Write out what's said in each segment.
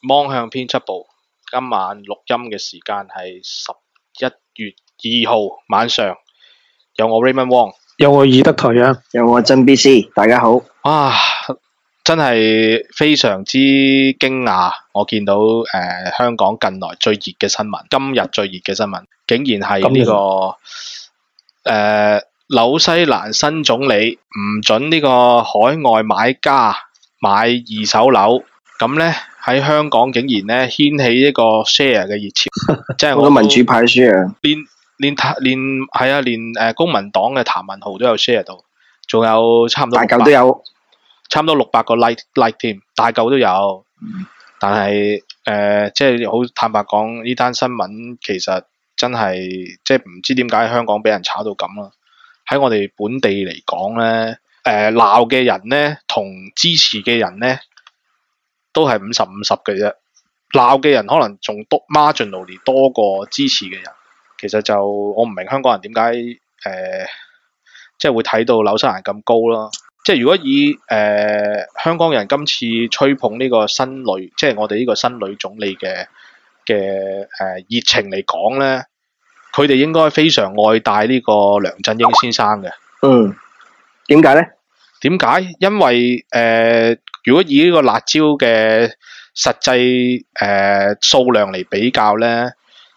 芒向編輯部，今晚錄音嘅時間係11月2號晚上，有我 Raymond Wong， 有我爾德台啊， 有我曾 BC， 大家好。 哇，真係非常之驚訝，我見到香港近來最熱嘅新聞，今日最熱嘅新聞，竟然係呢個紐西蘭新總理唔准呢個海外買家買二手樓，咁呢，喺香港竟然呢掀起呢個 share 嘅熱潮，即係我個民主派 share， 連公民黨嘅譚文豪都有 share 到，仲有差唔多大嚿都有， 差唔多600個 like 添，大嚿都有。但係即係好坦白講，呢單新聞其實真係即係唔知點解香港俾人炒到咁啦。喺我哋本地嚟講咧，鬧嘅人咧同支持嘅人咧都係50-50嘅啫。鬧嘅人可能仲多 marginally 多過支持嘅人。其實就我唔明香港人點解即係會睇到紐西蘭咁高啦。即係如果以香港人今次吹捧呢個新女，即係我哋呢個新女總理嘅熱情嚟講咧，佢哋應該非常愛戴呢個梁振英先生嘅。 點解咧？ 點解？因為如果以呢個辣椒嘅實際數量嚟比較咧，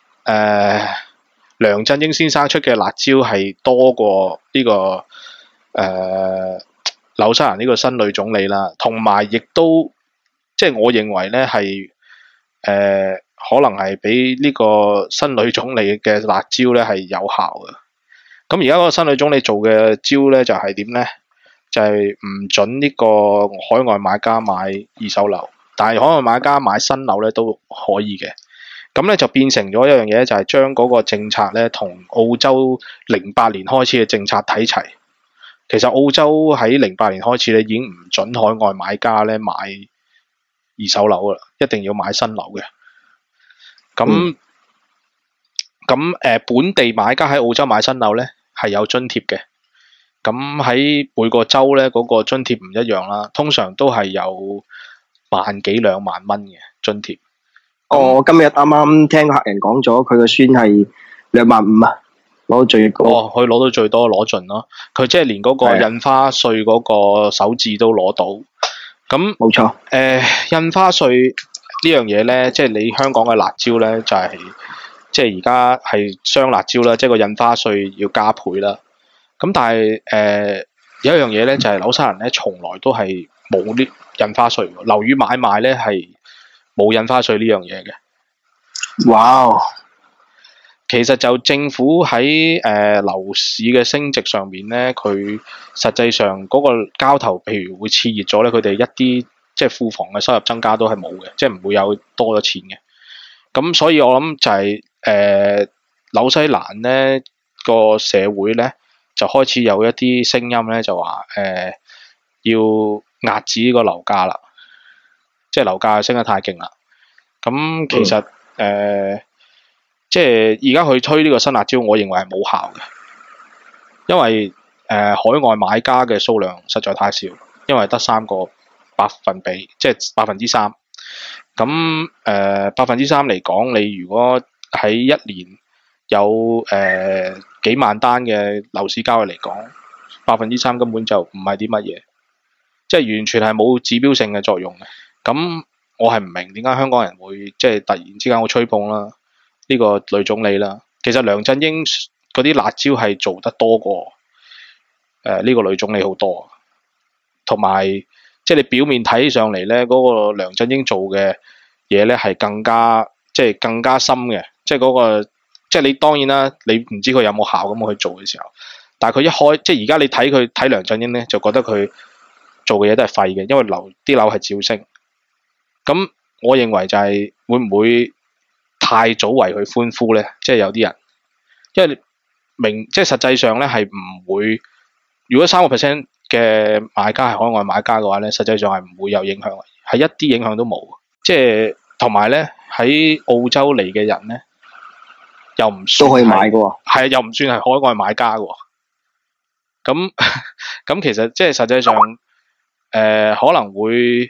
梁振英先生出嘅辣椒係多過呢個紐西蘭呢個新女總理啦，同埋亦都即係我認為咧係可能係比呢個新女總理嘅辣椒咧係有效嘅。咁而家嗰個新女總理做嘅招咧就係點咧？就係唔准呢個海外買家買二手樓，但係海外買家買新樓咧都可以嘅。咁咧就變成咗一樣嘢，就係將嗰個政策咧同澳洲08年開始嘅政策睇齊。其實澳洲喺08年開始咧已經唔准海外買家咧買二手樓啦，一定要買新樓嘅。咁本地買家喺澳洲買新樓咧係有津貼嘅。咁喺每個州咧嗰個津貼唔一樣啦，通常都係有萬幾2萬蚊嘅津貼。 我今日啱啱聽客人講咗，佢個孫係25000啊，攞到最高。 佢攞到最多攞盡咯，佢即係連嗰個印花稅嗰個首置都攞到。咁冇錯。 印花稅呢樣嘢咧，即係你香港嘅辣椒咧，就係即係而家係雙辣椒啦，即係個印花稅要加倍啦。咁但係有一樣嘢咧，就係紐西蘭咧，從來都係冇啲印花稅。樓宇買賣咧係冇印花稅呢樣嘢嘅。 哇！ 其實就政府喺樓市嘅升值上面咧，佢實際上嗰個交投，譬如會熾熱咗咧，佢哋一啲即係庫房嘅收入增加都係冇嘅，即係唔會有多咗錢嘅。咁所以我諗就係紐西蘭咧個社會咧就開始有一啲聲音咧，就話要壓止呢個樓價啦，即係樓價升得太勁啦。咁其實即係而家佢推呢個新辣椒，我認為係冇效嘅，因為海外買家嘅數量實在太少，因為得3個百分比，即係3%。咁3%嚟講，你如果喺一年有幾萬單嘅樓市交易嚟講，3%根本就唔係啲乜嘢，即係完全係冇指標性嘅作用嘅。咁我係唔明點解香港人會即係突然之間會吹捧啦呢個女總理啦。其實梁振英嗰啲辣椒係做得多過呢個女總理好多，同埋即係你表面睇上嚟咧，嗰個梁振英做嘅嘢咧係更加深嘅，即係嗰個即係你當然啦，你唔知佢有冇效咁去做嘅時候，但係佢一開即係而家你睇梁振英咧，就覺得佢做嘅嘢都係廢嘅，因為啲樓係照升。咁我認為就係會唔會太早為佢歡呼咧？即係有啲人，因為即係實際上咧係唔會，如果3% 嘅買家係海外買家嘅話咧，實際上係唔會有影響，係一啲影響都冇。即係同埋咧喺澳洲嚟嘅人咧，又唔算都可以買嘅喎， 係又唔算係海外買家嘅喎。咁其實即係實際上可能會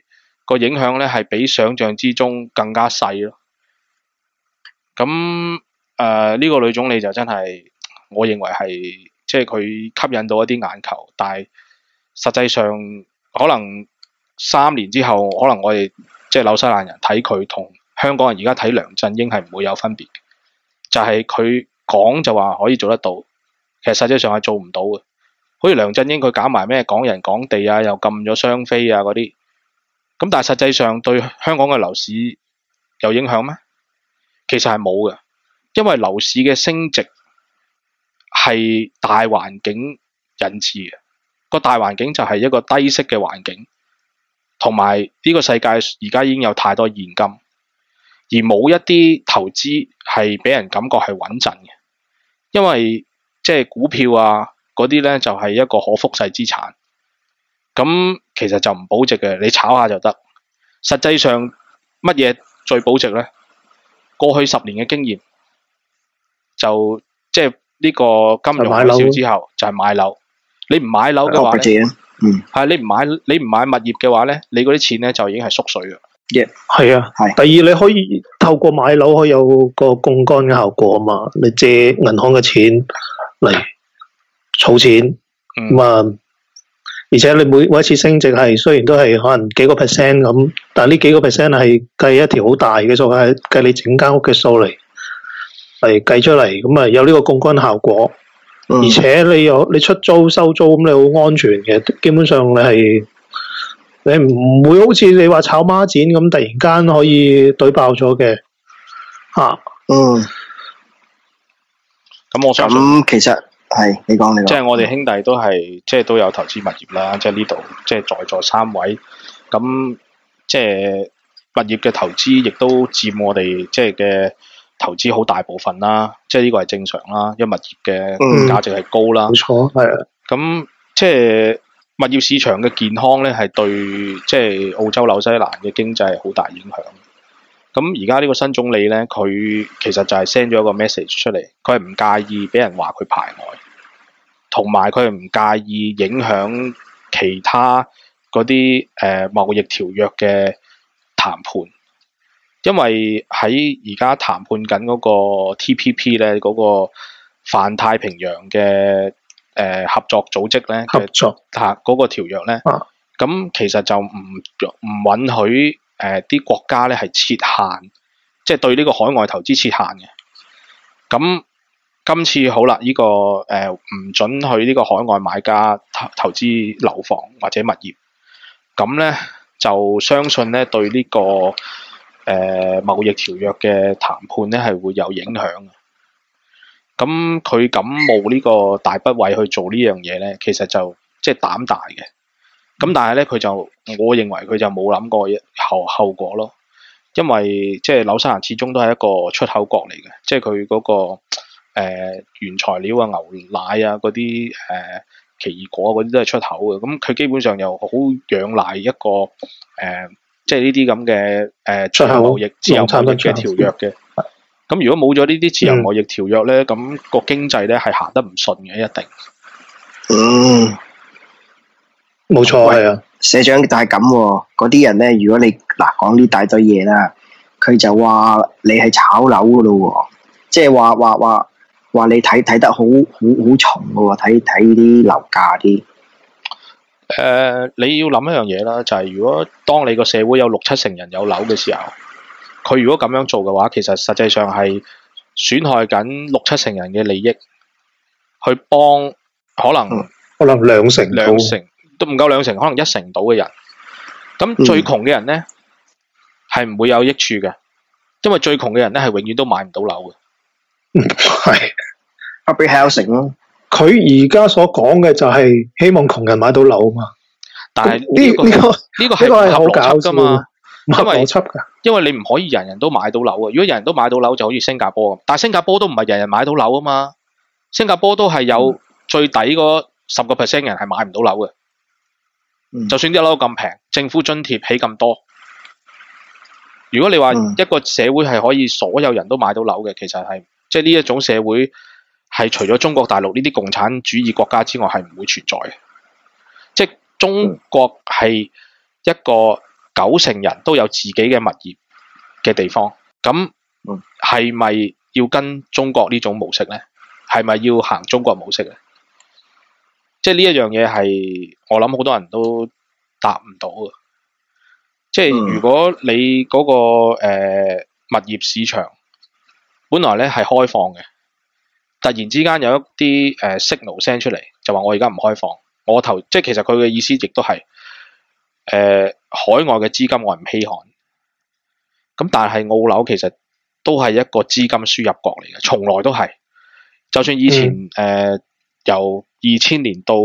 個影響咧係比想象之中更加細咯。咁呢個女總理就真係，我認為係即係佢吸引到一啲眼球，但係實際上可能3年之後，可能我哋即係紐西蘭人睇佢同香港人而家睇梁振英係唔會有分別嘅，就係佢講就話可以做得到，其實實際上係做唔到嘅。好似梁振英佢搞埋咩港人港地啊，又禁咗雙非啊嗰啲，咁但係實際上對香港嘅樓市有影響咩？其實係冇嘅，因為樓市嘅升值係大環境引致嘅，個大環境就係一個低息嘅環境，同埋呢個世界而家已經有太多現金，而冇一啲投資係俾人感覺係穩陣嘅，因為即係股票啊嗰啲咧就係一個可複製資產，咁其實就唔保值嘅，你炒下就得。實際上乜嘢最保值咧？過去10年嘅經驗就即係呢個金融海嘯之後就係買樓。你唔買樓嘅話咧，係你唔買物業嘅話咧，你嗰啲錢咧就已經係縮水嘅。 係啊，第二你可以透過買樓可以有個槓桿嘅效果啊嘛，你借銀行嘅錢嚟儲錢，而且你每一次升值係雖然都係可能幾個 percent 咁，但係呢幾個 percent 係計一條好大嘅數，係計你整間屋嘅數嚟計出嚟，咁啊有呢個槓桿效果，而且你出租收租咁你好安全嘅，基本上你唔會好似你話炒孖展咁突然間可以懟爆咗嘅嚇。 咁我相信其實。係，你講。 即係我哋兄弟都係，即係都有投資物業啦。即係呢度，即係在座3位，咁即係物業嘅投資，亦都佔我哋即係嘅投資好大部分啦。即係呢個係正常啦，因為物業嘅價值係高啦。 冇錯，係啊。 咁即係物業市場嘅健康咧，係對即係澳洲紐西蘭嘅經濟係好大影響。咁而家呢個新總理咧，佢其實就係 send 咗一個 message 出嚟，佢係唔介意俾人話佢排外，同埋佢係唔介意影響其他嗰啲貿易條約嘅談判，因為喺而家談判緊嗰個 TPP 咧，嗰個泛太平洋嘅合作組織咧嘅嗰個條約咧，咁其實就唔允許啲國家咧係設限，即係對呢個海外投資設限嘅。咁今次好啦，呢個唔准許呢個海外買家投資樓房或者物業。咁咧就相信咧對呢個貿易條約嘅談判咧係會有影響嘅。咁佢敢冒呢個大不韙去做呢樣嘢咧，其實就即係膽大嘅。咁但係咧，我認為佢就冇諗過後果咯，因為即係紐西蘭始終都係一個出口國嚟嘅，即係佢嗰個原材料啊、牛奶啊嗰啲奇異果嗰啲都係出口嘅，咁佢基本上又好仰賴一個即係呢啲咁嘅出口貿易自由貿易嘅條約嘅。咁如果冇咗呢啲自由貿易條約咧，咁個經濟咧係行得唔順嘅，一定。 冇錯，係啊， 社長，但係咁喎，嗰啲人咧，如果你講呢大堆嘢啦，佢就話你係炒樓噶咯喎，即係話你睇得好重噶喎，睇啲樓價啲。 你要諗一樣嘢啦，就係如果當你個社會有6-7成人有樓嘅時候，佢如果咁樣做嘅話，其實實際上係損害緊6-7成人嘅利益，去幫可能兩成都唔夠2成，可能1成到嘅人。咁最窮嘅人咧係唔會有益處嘅，因為最窮嘅人咧係永遠都買唔到樓嘅。 係 public housing 咯。 佢而家所講嘅就係希望窮人買到樓嘛。 但係呢個係唔合邏輯㗎嘛，因為你唔可以人人都買到樓啊。如果人人都買到樓，就好似新加坡咁，但係新加坡都唔係人人買到樓啊嘛。新加坡都係有最底嗰10% 人係買唔到樓嘅。就算啲樓咁平，政府津貼起咁多，如果你話一個社會係可以所有人都買到樓嘅，其實係即係呢一種社會係除咗中國大陸呢啲共產主義國家之外係唔會存在嘅。即係中國係一個 90%人都有自己嘅物業嘅地方，咁係咪要跟中國呢種模式咧？係咪要行中國模式咧？即係呢一樣嘢係我諗好多人都答唔到嘅。即係如果你嗰、個物業市場本來咧係開放嘅，突然之間有一啲signal send 出嚟，就話我而家唔開放，即係其實佢嘅意思亦都係海外嘅資金我唔稀罕。咁但係澳樓其實都係一個資金輸入國嚟嘅，從來都係。就算以前由2000年到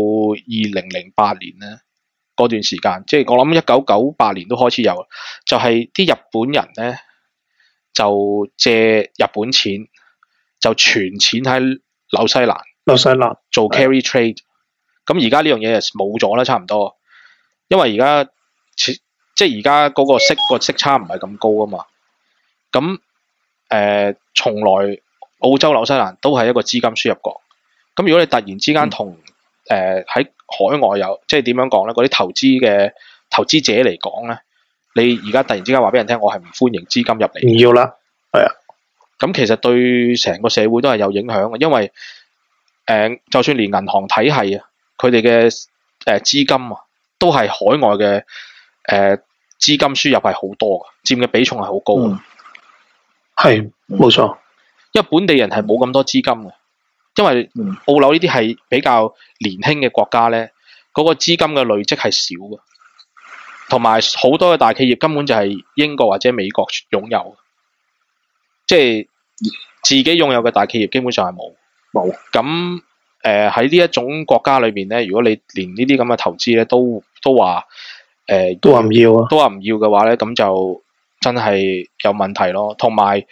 2008年咧嗰段時間，即係我諗1998年都開始有，就係啲日本人咧就借日本錢就存錢喺紐西蘭做 carry trade。咁而家呢樣嘢冇咗啦，差唔多，因為而家即係而家嗰個息差唔係咁高啊嘛。咁從來澳洲紐西蘭都係一個資金輸入國。咁如果你突然之間同喺海外有即係點樣講咧？嗰啲投資者嚟講咧，你而家突然之間話俾人聽，我係唔歡迎資金入嚟， 唔要啦，係啊。 咁其實對成個社會都係有影響嘅，因為就算連銀行體系啊，佢哋嘅資金啊，都係海外嘅資金輸入係好多嘅，佔嘅比重係好高嘅。 係冇錯， 因為本地人係冇咁多資金嘅，因為澳紐呢啲係比較年輕嘅國家咧，嗰個資金嘅累積係少嘅，同埋好多嘅大企業根本就係英國或者美國擁有，即係自己擁有嘅大企業基本上係冇。咁喺呢一種國家裏邊咧，如果你連呢啲咁嘅投資咧都話都話唔要啊，都話唔要嘅話咧，咁就真係有問題咯。同埋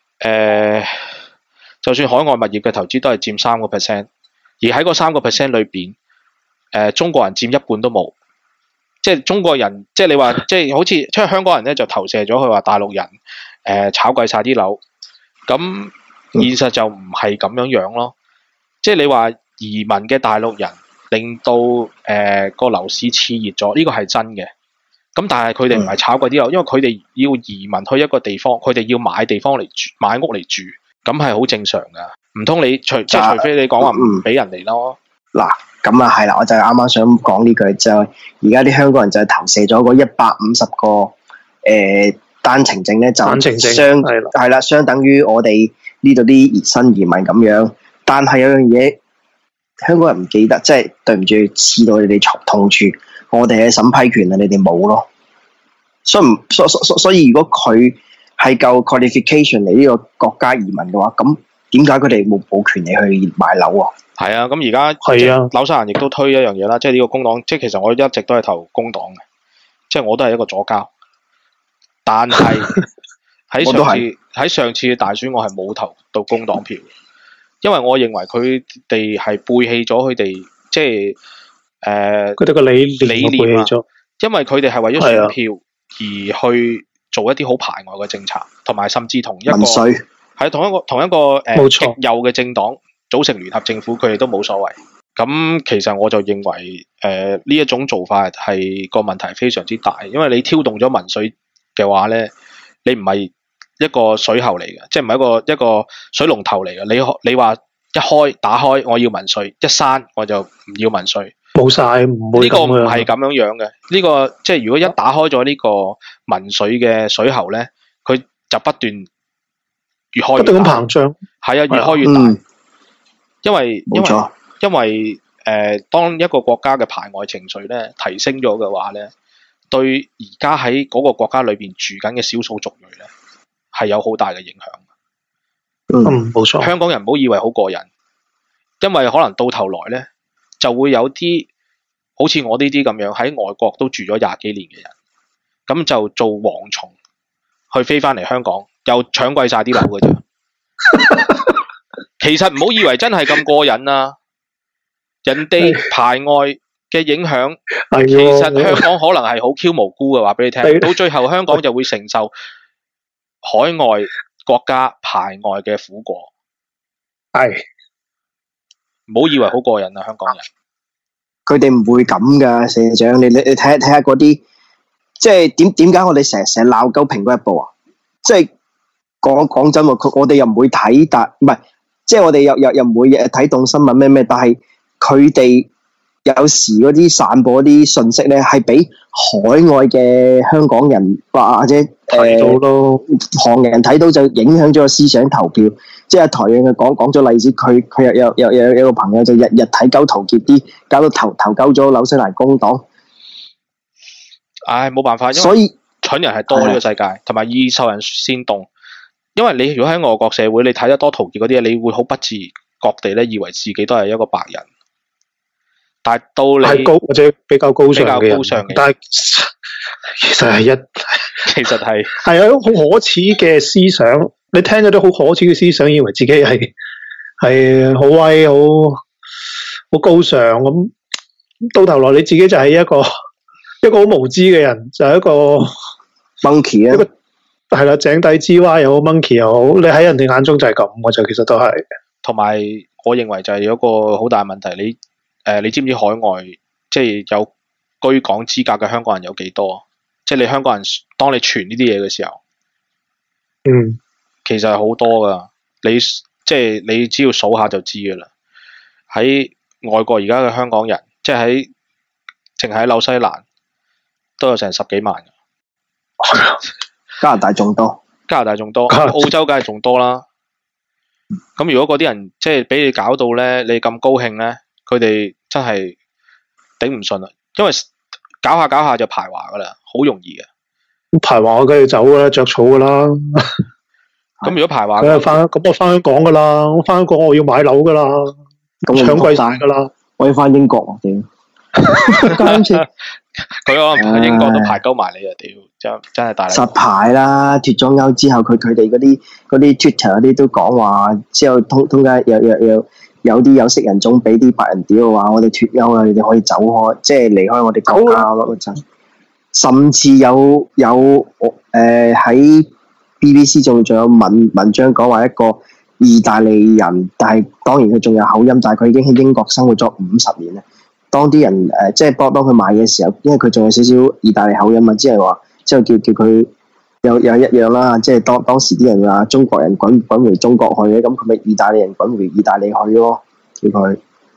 就算海外物業嘅投資都係佔3%，而喺嗰3%裏邊，中國人佔一半都冇。即係中國人，即係你話，即係好似即係香港人咧就投射咗佢話大陸人炒貴晒啲樓，咁現實就唔係咁樣樣咯。即係你話移民嘅大陸人令到個樓市熾熱咗，呢個係真嘅。咁但係佢哋唔係炒貴啲樓，因為佢哋要移民去一個地方，佢哋要買地方嚟住，買屋嚟住，咁係好正常噶。唔通你除非你講話唔俾人嚟咯？ 嗱，咁啊係啦，我就啱啱想講呢句，就而家啲香港人就投射咗嗰150個單程證咧，就係啦，相等於我哋呢度啲新移民咁樣。但係有樣嘢香港人唔記得，即係對唔住，刺到你哋痛處。我哋嘅審批權啊，你哋冇咯。所以如果佢係夠 qualification 嚟呢個國家移民嘅話，咁點解佢哋冇權利去買樓啊？ 係啊，咁而家紐西蘭亦都推一樣嘢啦，即係呢個工黨，即係其實我一直都係投工黨嘅，即係我都係一個左膠。但係喺上次嘅大選，我係冇投到工黨票，因為我認為佢哋係背棄咗佢哋即係佢哋個理念啊， 因為佢哋係為咗選票而去做一啲好排外嘅政策，同埋甚至同一個係同一個極右嘅政黨組成聯合政府，佢哋都冇所謂。咁其實我就認為呢一種做法係個問題非常之大，因為你挑動咗民粹嘅話咧，你唔係一個水喉嚟嘅，即係唔係一個水龍頭嚟嘅。你話一打開我要民粹，一閂我就唔要民粹。 冇晒，唔會咁樣。呢個唔係咁樣樣嘅。呢個即係如果一打開咗呢個民粹嘅水喉咧，佢就不斷越開越大，不斷咁膨脹。係啊，越開越大。因為當一個國家嘅排外情緒咧提升咗嘅話咧，對而家喺嗰個國家裏邊住緊嘅少數族裔咧係有好大嘅影響。 冇錯。香港人唔好以為好過癮，因為可能到頭來咧就會有啲好似我呢啲咁樣喺外國都住咗20幾年嘅人，咁就做蝗蟲去飛翻嚟香港，又搶貴晒啲樓嘅啫。其實唔好以為真係咁過癮啊！人哋排外嘅影響，其實香港可能係好 Q 無辜嘅，話俾你聽。到最後香港就會承受海外國家排外嘅苦果。 係， 唔好以為好過癮啊！香港人， 佢哋唔會咁噶，社長，你睇下嗰啲， 即係點解我哋成日鬧鳩蘋果日報啊？即係講真喎，我哋又唔會睇，但唔係即係我哋又唔會睇動新聞咩，但係佢哋有時嗰啲散播啲信息咧，係俾海外嘅香港人或者睇到咯， 行人睇到就影響咗個思想投票。即係台樣嘅講咗例子，佢有個朋友就日睇鳩陶傑啲，搞到投鳩咗紐西蘭工黨。 唉，冇辦法，因所以蠢人係多呢個世界，同埋易受人煽動。因為你如果喺外國社會，你睇得多陶傑嗰啲嘢，你會好不自覺地咧，以為自己都係一個白人。但係到你係高或者比較高尚嘅人，但係其實係啊，好可恥嘅思想。你聽咗啲好可恥嘅思想，以為自己係好威、好高尚咁，到頭來你自己就係一個好無知嘅人，就係一個 monkey 啊， 係啦，井底之蛙又好 monkey 又好，你喺人哋眼中就係咁，我就其實都係。同埋， 我認為就係有一個好大問題，你知唔知海外即係有居港資格嘅香港人有幾多？即係你香港人，當你傳呢啲嘢嘅時候，其實係好多噶。你只要數下就知噶啦。喺外國而家嘅香港人，即係淨喺紐西蘭都有成10幾萬。 加拿大仲多， 澳洲梗係仲多啦。咁如果嗰啲人即係俾你搞到咧，你咁高興咧，佢哋真係頂唔順啦。因為搞下就排華噶啦，好容易嘅。 排華我梗係走噶啦，着草噶啦。 咁如果排華， 我翻香港噶啦，我翻香港我要買樓噶啦，搶貴晒噶啦， 我要翻英國屌。 佢可能喺英國都排鳩埋你啊！屌，真係大力。 實排啦，脫咗歐之後，佢哋嗰啲 Twitter 嗰啲都講話，之後通街有啲有色人種俾啲白人屌嘅話，我哋脫歐啦，你哋可以走開，即係離開我哋國家咯。甚至有喺 BBC 仲有文章講話一個意大利人，但係當然佢仲有口音，但係佢已經喺英國生活咗50年啦。當啲人即係當佢買嘅時候，因為佢仲有少少意大利口音嘛，即係話之後叫佢有一樣啦，即係當時啲人話中國人滾回中國去嘅，咁佢咪意大利人滾回意大利去咯，叫佢。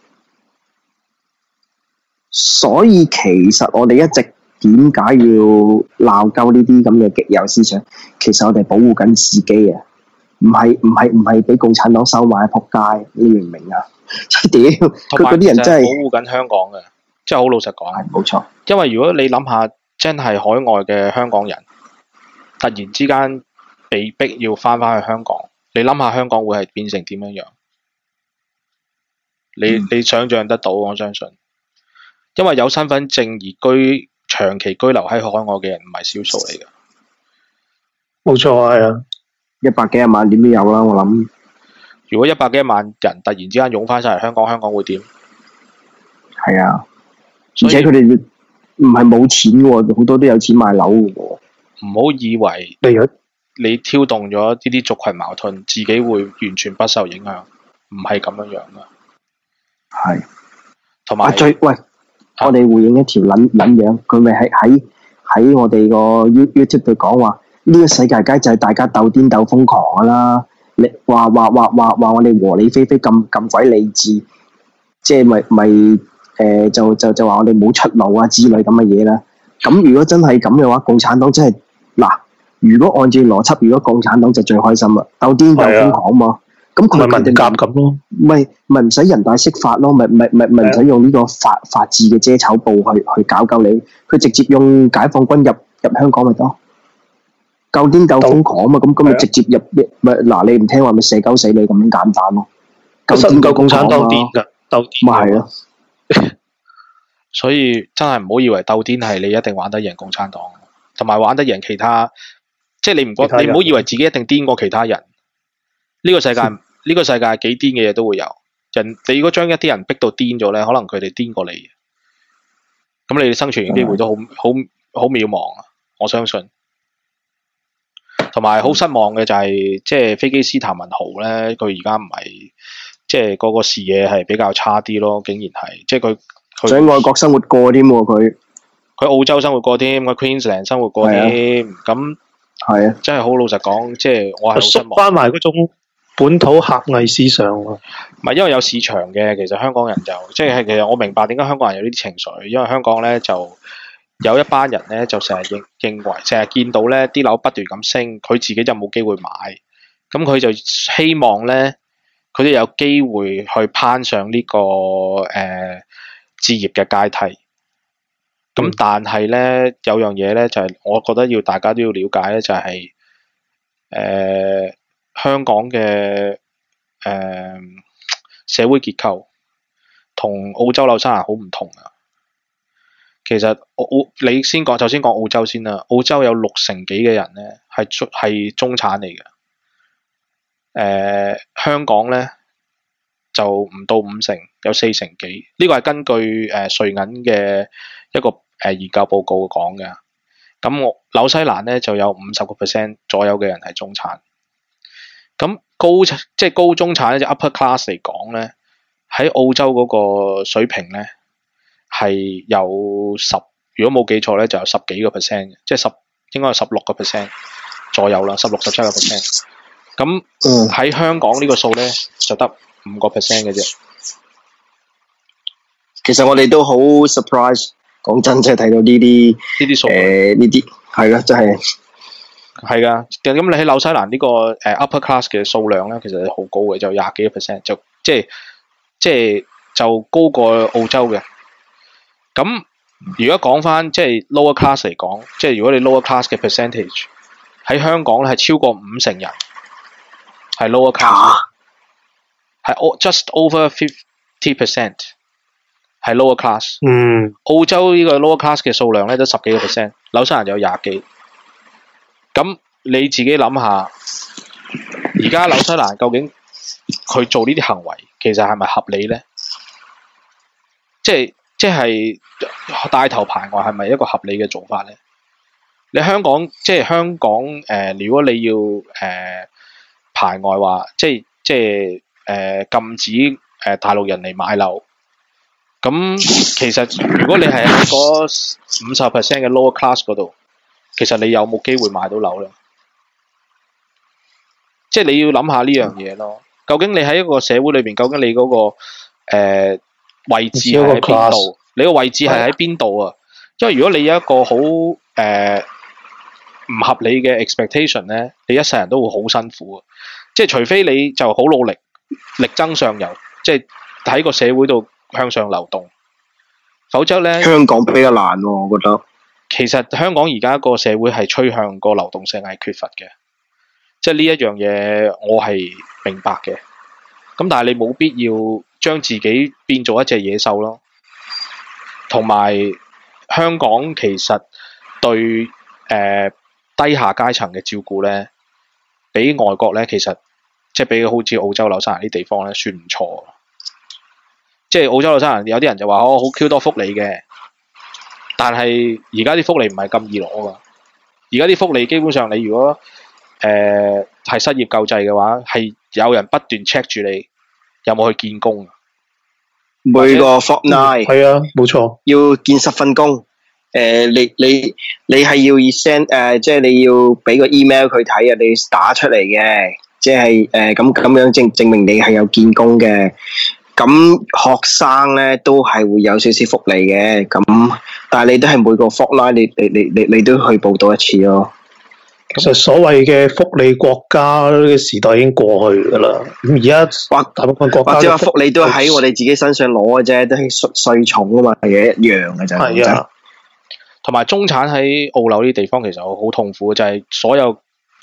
所以其實我哋一直點解要鬧鳩呢啲咁嘅極右思想？其實我哋保護緊自己啊，唔係俾共產黨收買仆街，你明唔明啊？屌，佢嗰啲人真係保護緊香港嘅，即係好老實講。 係冇錯。 因為如果你諗下，真係海外嘅香港人突然之間被逼要翻返去香港，你諗下香港會係變成點樣樣？你想象得到，我相信。因為有身份證而長期居留喺海外嘅人唔係少數嚟嘅。 冇錯，係啊 ，100幾萬點都有啦，我諗。 如果100幾萬人突然之間湧翻晒嚟香港，香港會點？ 係啊，而且佢哋唔係冇錢喎，好多都有錢買樓嘅喎。 唔好以為你挑動咗呢啲族群矛盾，自己會完全不受影響，唔係咁樣樣噶。 係。 同埋我哋回應一條撚樣，佢咪喺我哋個 YouTube 度講話，呢個世界梗就係大家鬥癲鬥瘋狂噶啦。你話我哋和理非非咁鬼理智，即係就話我哋冇出路啊之類咁嘅嘢啦。咁如果真係咁嘅話，共產黨真係嗱，如果按照邏輯，如果共產黨就最開心啦，鬥癲鬥瘋狂嘛。咁佢咪文革咁咯， 咪唔使人大釋法咯，咪唔使用呢個法治嘅遮醜布去搞你，佢直接用解放軍入香港咪得。夠癲夠瘋狂啊嘛，咁咪直接入咪嗱，你唔聽話咪射鳩死你咁樣簡單咯。 夠癲夠共產黨癲㗎，鬥癲咪係咯。 所以真係唔好以為鬥癲係你一定玩得贏共產黨，同埋玩得贏其他，即係你唔好以為自己一定癲過其他人。呢個世界幾癲嘅嘢都會有。你如果將一啲人逼到癲咗咧，可能佢哋癲過你，咁你哋生存嘅機會都好渺茫啊！我相信。同埋好失望嘅就係，即係飛機師譚文豪咧，佢而家唔係即係個視野係比較差啲咯，竟然係即係佢喺外國生活過添喎佢。 佢澳洲生活過添，佢 Queensland 生活過添，咁係啊， 真係好老實講，即係我係好失望。 縮翻埋嗰種本土狹隘思想啊！ 唔係因為有市場嘅，其實香港人就即係其實我明白點解香港人有呢啲情緒，因為香港咧就有一班人咧就成日認為，成日見到咧啲樓不斷咁升，佢自己就冇機會買，咁佢就希望咧佢哋有機會去攀上呢、個置業嘅階梯。咁但係咧有樣嘢咧就係、我覺得大家都要了解咧，就係、香港嘅社會結構同澳洲紐西蘭好唔同啊。其實你首先講澳洲先啦，澳洲有60%幾嘅人咧係中產嚟嘅，香港咧就唔到50%，有40%幾。呢個係根據瑞銀嘅一個研究報告講嘅。咁紐西蘭咧就有50% 左右嘅人係中產。咁即係高中產咧，即係 upper class 嚟講咧，喺澳洲嗰個水平咧係有如果冇記錯咧就有10幾個 percent，即係應該有16% 左右啦，16-17%。咁喺香港呢個數咧就得5% 嘅啫。 其實我哋都好 surprise， 講真，即係睇到呢啲數，呢啲係咯，真係係噶。咁你喺紐西蘭呢個upper class 嘅數量咧，其實好高嘅，就20幾個 percent，就即係就高過澳洲嘅。咁如果講翻即係 lower class 嚟講，即係如果你 lower class 嘅 percentage 喺香港咧係超過50%人係 lower class，係 just over 50% 係 lower class。澳洲呢個 lower class 嘅數量咧得10幾個 percent， 紐西蘭就有20幾。咁你自己諗下，而家紐西蘭究竟佢做呢啲行為其實係咪合理咧？即係帶頭排外係咪一個合理嘅做法咧？你香港如果你要排外話，即係禁止大陸人嚟買樓，咁其實如果你係喺嗰50% 嘅 lower class 嗰度，其實你有冇機會買到樓咧？即係你要諗下呢樣嘢咯。究竟你喺一個社會裏邊，究竟你嗰個位置係喺邊度？你個位置係喺邊度啊？因為如果你有一個好唔合理嘅 expectation 咧，你一世人都會好辛苦啊！即係除非你就好努力，力爭上游，即係喺個社會度向上流動，否則咧， 香港比較難喎，我覺得。 其實香港而家個社會係趨向個流動性係缺乏嘅，即係呢一樣嘢我係明白嘅。咁但係你冇必要將自己變做一隻野獸咯。同埋香港其實對低下階層嘅照顧咧，比外國咧其實即係比好似澳洲紐西蘭啲地方咧算唔錯。即係澳洲紐西蘭有啲人就話好 Q 多福利嘅，但係而家啲福利唔係咁易攞㗎。而家啲福利基本上你如果係失業救濟嘅話，係有人不斷 check 住你有冇去見工。 每個 fortnight 係啊，冇錯， 要見10份工。你係要 send 即係你要俾個 email 佢睇啊，你打出嚟嘅，即係咁樣證明你係有見工嘅。咁學生咧都係會有少少福利嘅，咁但係你都係每個 fortnight 你都去報到一次咯。 其實所謂嘅福利國家嘅時代已經過去㗎啦。咁而家大部分國家或者話福利都喺我哋自己身上攞嘅啫，都係稅重啊嘛，係一樣嘅就係啊。 同埋中產喺澳紐呢啲地方其實好痛苦，就係所有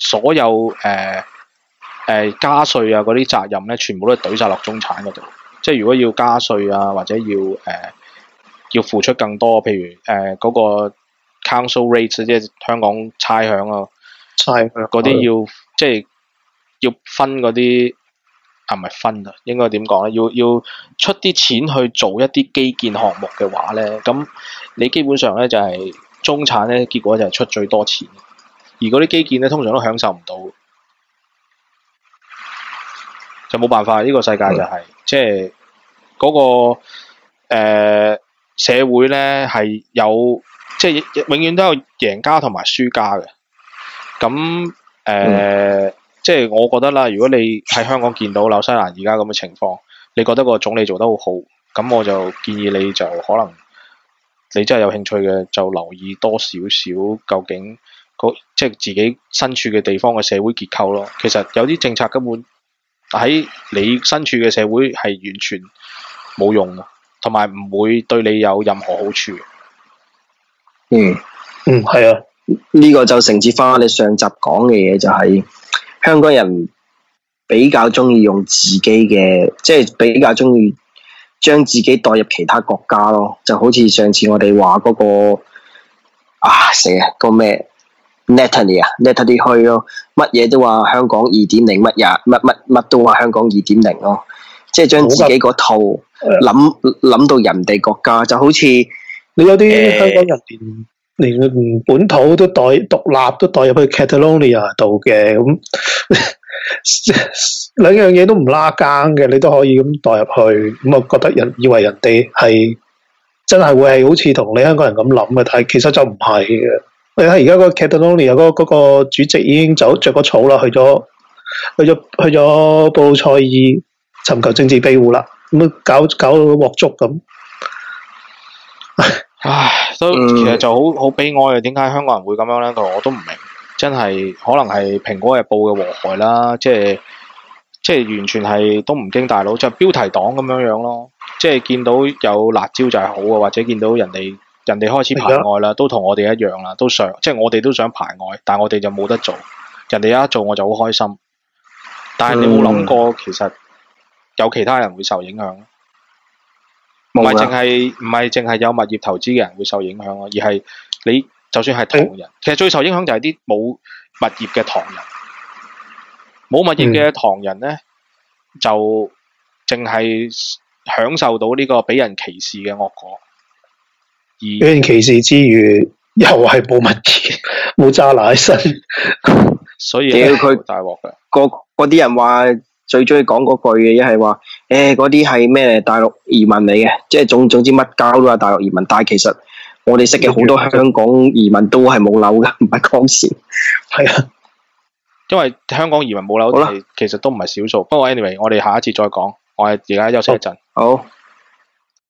加稅啊嗰啲責任咧，全部都係懟晒落中產嗰度。即係如果要加稅啊，或者要付出更多，譬如嗰個 council rate 即係香港差餉啊。嗰啲要即係要分嗰啲唔係分啊，應該點講咧？要出啲錢去做一啲基建項目嘅話咧，咁你基本上咧就係中產咧，結果就係出最多錢，而嗰啲基建咧通常都享受唔到，就冇辦法。呢個世界就係即係嗰個社會咧係有即係永遠都有贏家同埋輸家嘅。咁即係我覺得啦，如果你喺香港見到紐西蘭而家咁嘅情況，你覺得個總理做得好好，咁我就建議你就可能你真係有興趣嘅，就留意多少少究竟即係自己身處嘅地方嘅社會結構咯。其實有啲政策根本喺你身處嘅社會係完全冇用，同埋唔會對你有任何好處。 係啊， 呢個就承接翻你上集講嘅嘢，就係香港人比較中意用自己嘅，即係比較中意將自己代入其他國家咯。就好似上次我哋話嗰個個咩 Natalie 去咯，乜嘢都話香港2.0，乜都話香港2.0咯，即係將自己個套諗到人哋國家，就好似你有啲香港人連本土都獨立都代入去 Catalonia 度嘅，咁兩樣嘢都唔拉更嘅，你都可以咁代入去，咁啊覺得以為人哋係真係會係好似同你香港人咁諗嘅，但係其實就唔係嘅。你睇而家個 Catalonia 嗰個主席已經着個草啦，去咗布魯塞爾尋求政治庇護啦，咁搞到鑊粥咁。 唉，其實就好悲哀嘅。點解香港人會咁樣咧？我都唔明，真係可能係《蘋果日報》嘅禍害啦，即係完全係都唔經大腦，就標題黨咁樣樣咯。即係見到有辣椒就係好嘅，或者見到人哋開始排外啦，都同我哋一樣啦，即係我哋都想排外，但係我哋就冇得做。人哋有得做我就好開心，但係你冇諗過其實有其他人會受影響。唔係淨係有物業投資嘅人會受影響咯，而係你就算係唐人，其實最受影響就係啲冇物業嘅唐人。冇物業嘅唐人咧，就淨係享受到呢個俾人歧視嘅惡果。 俾人歧視之餘，又係冇物業，冇揸拿喺身， 所以佢大鑊嘅。 嗰啲人話。最中意講嗰句嘅，一係話嗰啲係咩大陸移民嚟嘅，即係總之乜交都係大陸移民。但係其實我哋識嘅好多香港移民都係冇樓㗎，唔係講笑。 係啊， 因為香港移民冇樓，其實都唔係少數。不過 anyway，我哋下一次再講。我哋而家休息一陣。 好。